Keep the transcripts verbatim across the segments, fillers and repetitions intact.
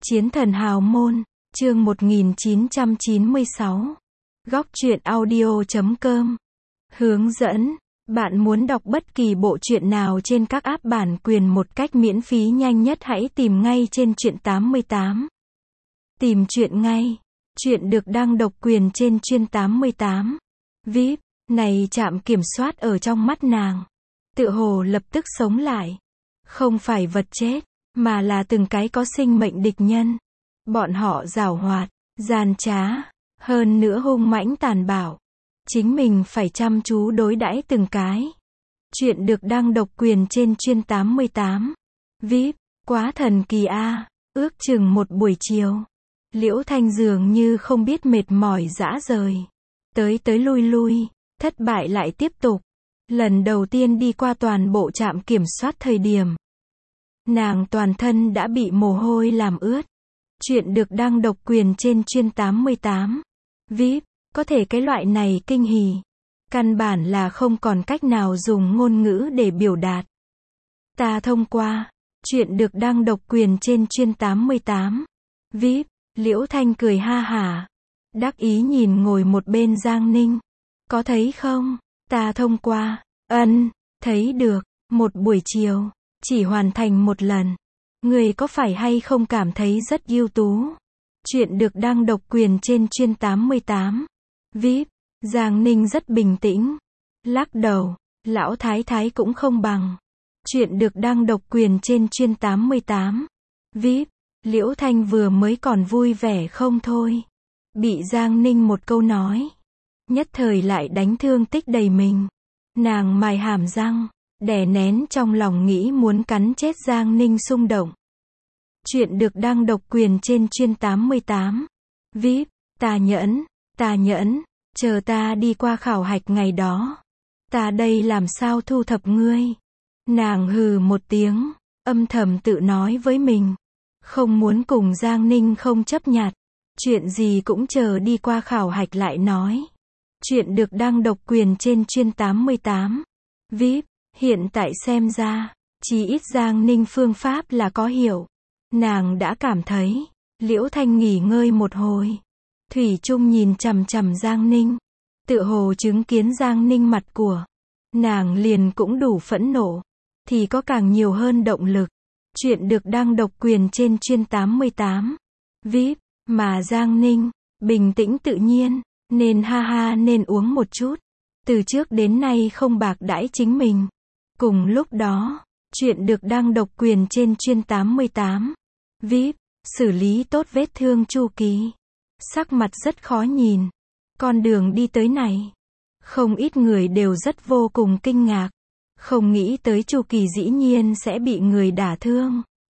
Chiến thần hào môn, chương một nghìn chín trăm chín mươi sáu. Góc truyện audio chấm com. Hướng dẫn, bạn muốn đọc bất kỳ bộ truyện nào trên các app bản quyền một cách miễn phí nhanh nhất hãy tìm ngay trên truyện tám mươi tám. Tìm truyện ngay. Truyện được đăng độc quyền trên truyện tám mươi tám. vê i pê, này trạm kiểm soát ở trong mắt nàng. Tựa hồ lập tức sống lại. Không phải vật chết, mà là từng cái có sinh mệnh địch nhân. Bọn họ giảo hoạt, gian trá, hơn nữa hung mãnh tàn bạo. Chính mình phải chăm chú đối đãi từng cái. Chuyện được đăng độc quyền trên truyện tám mươi tám. vê i pê, quá thần kỳ a. Ước chừng một buổi chiều. Liễu Thanh dường như không biết mệt mỏi dã rời. Tới tới lui lui, thất bại lại tiếp tục. Lần đầu tiên đi qua toàn bộ trạm kiểm soát thời điểm. Nàng toàn thân đã bị mồ hôi làm ướt. Chuyện được đăng độc quyền trên truyện tám mươi tám. vê i pê, có thể cái loại này kinh hỉ. Căn bản là không còn cách nào dùng ngôn ngữ để biểu đạt. Ta thông qua. Chuyện được đăng độc quyền trên truyện tám mươi tám. vê i pê, Liễu Thanh cười ha hả. Đắc ý nhìn ngồi một bên Giang Ninh. Có thấy không? Ta thông qua. Ân, thấy được. Một buổi chiều. Chỉ hoàn thành một lần. Người có phải hay không cảm thấy rất ưu tú? Chuyện được đăng độc quyền trên truyện tám mươi tám. vê i pê, Giang Ninh rất bình tĩnh. Lắc đầu, lão thái thái cũng không bằng. Chuyện được đăng độc quyền trên truyện tám mươi tám. vê i pê, Liễu Thanh vừa mới còn vui vẻ không thôi. Bị Giang Ninh một câu nói. Nhất thời lại đánh thương tích đầy mình. Nàng mài hàm răng. Đè nén trong lòng nghĩ muốn cắn chết Giang Ninh xung động. Chuyện được đăng độc quyền trên truyện tám mươi tám. vê i pê, ta nhẫn, ta nhẫn, chờ ta đi qua khảo hạch ngày đó. Ta đây làm sao thu thập ngươi. Nàng hừ một tiếng, âm thầm tự nói với mình. Không muốn cùng Giang Ninh không chấp nhặt. Chuyện gì cũng chờ đi qua khảo hạch lại nói. Chuyện được đăng độc quyền trên truyện tám mươi tám. vê i pê, hiện tại xem ra, chỉ ít Giang Ninh phương pháp là có hiểu. Nàng đã cảm thấy, Liễu Thanh nghỉ ngơi một hồi. Thủy chung nhìn chằm chằm Giang Ninh. Tựa hồ chứng kiến Giang Ninh mặt của. Nàng liền cũng đủ phẫn nộ. Thì có càng nhiều hơn động lực. Chuyện được đăng độc quyền trên truyện tám mươi tám. vê i pê, mà Giang Ninh, bình tĩnh tự nhiên, nên ha ha nên uống một chút. Từ trước đến nay không bạc đãi chính mình. Cùng lúc đó, chuyện được đăng độc quyền trên truyện tám mươi tám. vê i pê, xử lý tốt vết thương Chu Kỳ. Sắc mặt rất khó nhìn. Con đường đi tới này. Không ít người đều rất vô cùng kinh ngạc. Không nghĩ tới Chu Kỳ dĩ nhiên sẽ bị người đả thương.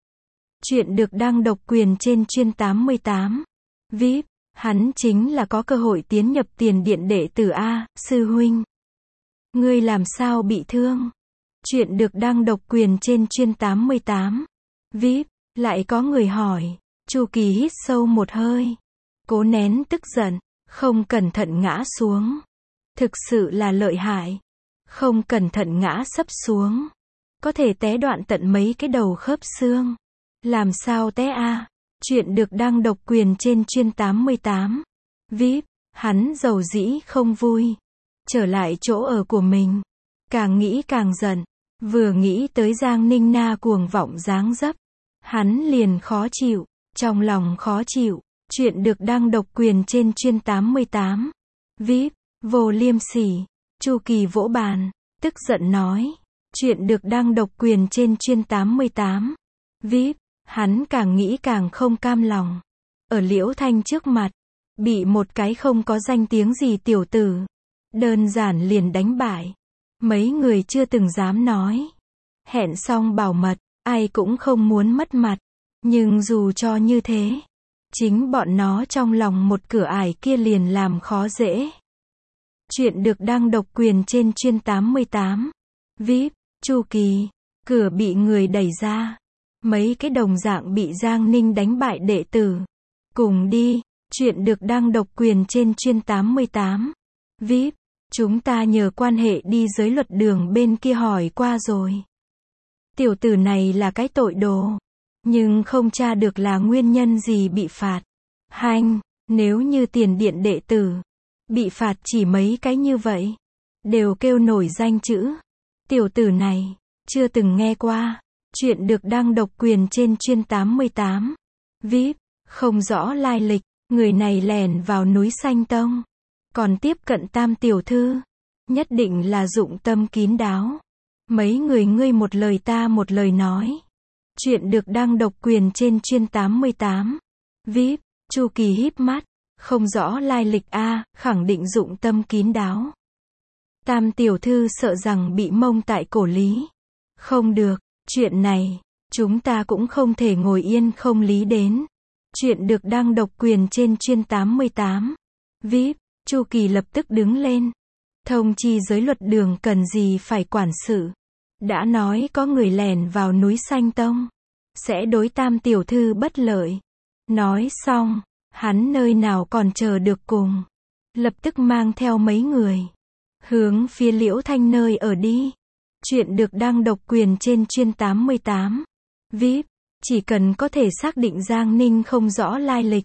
Chuyện được đăng độc quyền trên truyện tám mươi tám. vê i pê, hắn chính là có cơ hội tiến nhập tiền điện đệ tử A, sư huynh. Ngươi làm sao bị thương? Chuyện được đăng độc quyền trên truyện tám mươi tám. vê i pê, lại có người hỏi. Chu Kỳ hít sâu một hơi. Cố nén tức giận. Không cẩn thận ngã xuống. Thực sự là lợi hại. Không cẩn thận ngã sấp xuống. Có thể té đoạn tận mấy cái đầu khớp xương. Làm sao té a? Chuyện được đăng độc quyền trên truyện tám mươi tám. vê i pê, hắn dầu dĩ không vui. Trở lại chỗ ở của mình. Càng nghĩ càng giận. Vừa nghĩ tới Giang Ninh na cuồng vọng dáng dấp. Hắn liền khó chịu. Trong lòng khó chịu. Chuyện được đăng độc quyền trên truyện tám mươi tám. vê i pê, vô liêm sỉ. Chu Kỳ vỗ bàn. Tức giận nói. Chuyện được đăng độc quyền trên truyện tám mươi tám. vê i pê, hắn càng nghĩ càng không cam lòng. Ở Liễu Thanh trước mặt. Bị một cái không có danh tiếng gì tiểu tử. Đơn giản liền đánh bại. Mấy người chưa từng dám nói. Hẹn xong bảo mật. Ai cũng không muốn mất mặt. Nhưng dù cho như thế. Chính bọn nó trong lòng một cửa ải kia liền làm khó dễ. Chuyện được đăng độc quyền trên truyện tám mươi tám. vê i pê, Chu Kỳ. Cửa bị người đẩy ra. Mấy cái đồng dạng bị Giang Ninh đánh bại đệ tử. Cùng đi. Chuyện được đăng độc quyền trên truyện tám mươi tám. vê i pê, chúng ta nhờ quan hệ đi giới luật đường bên kia hỏi qua rồi. Tiểu tử này là cái tội đồ. nhưng không tra được là nguyên nhân gì bị phạt. Hanh, nếu như tiền điện đệ tử bị phạt chỉ mấy cái như vậy, đều kêu nổi danh chữ tiểu tử này, chưa từng nghe qua. Chuyện được đăng độc quyền trên chuyên tám mươi tám. vê i pê, không rõ lai lịch, người này lẻn vào núi Xanh Tông, còn tiếp cận Tam tiểu thư, nhất định là dụng tâm kín đáo. Mấy người ngươi một lời ta một lời nói. Chuyện được đăng độc quyền trên chuyên tám mươi tám. vê i pê, Chu Kỳ híp mắt, không rõ lai lịch a, khẳng định dụng tâm kín đáo. Tam tiểu thư sợ rằng bị mông tại cổ lý. Không được, chuyện này, chúng ta cũng không thể ngồi yên không lý đến. Chuyện được đăng độc quyền trên chuyên tám mươi tám. vê i pê, Chu Kỳ lập tức đứng lên. Thông chi giới luật đường cần gì phải quản sự. Đã nói có người lẻn vào núi Xanh Tông, sẽ đối Tam tiểu thư bất lợi. Nói xong, hắn nơi nào còn chờ được cùng. Lập tức mang theo mấy người, hướng phía Liễu Thanh nơi ở đi. Chuyện được đăng độc quyền trên chuyên tám mươi tám. vê i pê, chỉ cần có thể xác định Giang Ninh không rõ lai lịch,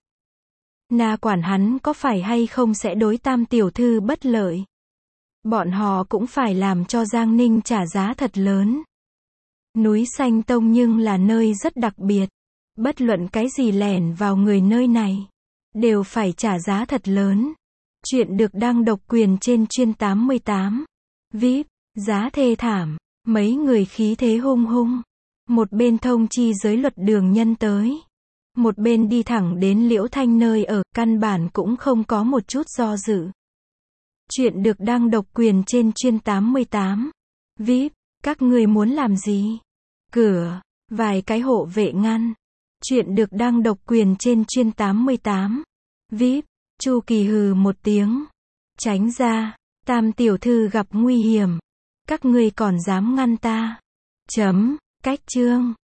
na quản hắn có phải hay không sẽ đối Tam tiểu thư bất lợi. Bọn họ cũng phải làm cho Giang Ninh trả giá thật lớn. Núi Xanh Tông nhưng là nơi rất đặc biệt. Bất luận cái gì lẻn vào người nơi này, đều phải trả giá thật lớn. Chuyện được đăng độc quyền trên chuyên tám mươi tám. vê i pê, giá thê thảm, mấy người khí thế hung hung. Một bên thông chi giới luật đường nhân tới, một bên đi thẳng đến Liễu Thanh nơi ở, căn bản cũng không có một chút do dự. Chuyện được đăng độc quyền trên chuyên tám mươi tám. vê i pê, các người muốn làm gì? Cửa, vài cái hộ vệ ngăn. Chuyện được đăng độc quyền trên chuyên tám mươi tám. vê i pê, Chu Kỳ hừ một tiếng. Tránh ra, Tam tiểu thư gặp nguy hiểm. Các ngươi còn dám ngăn ta? Chấm, cách chương.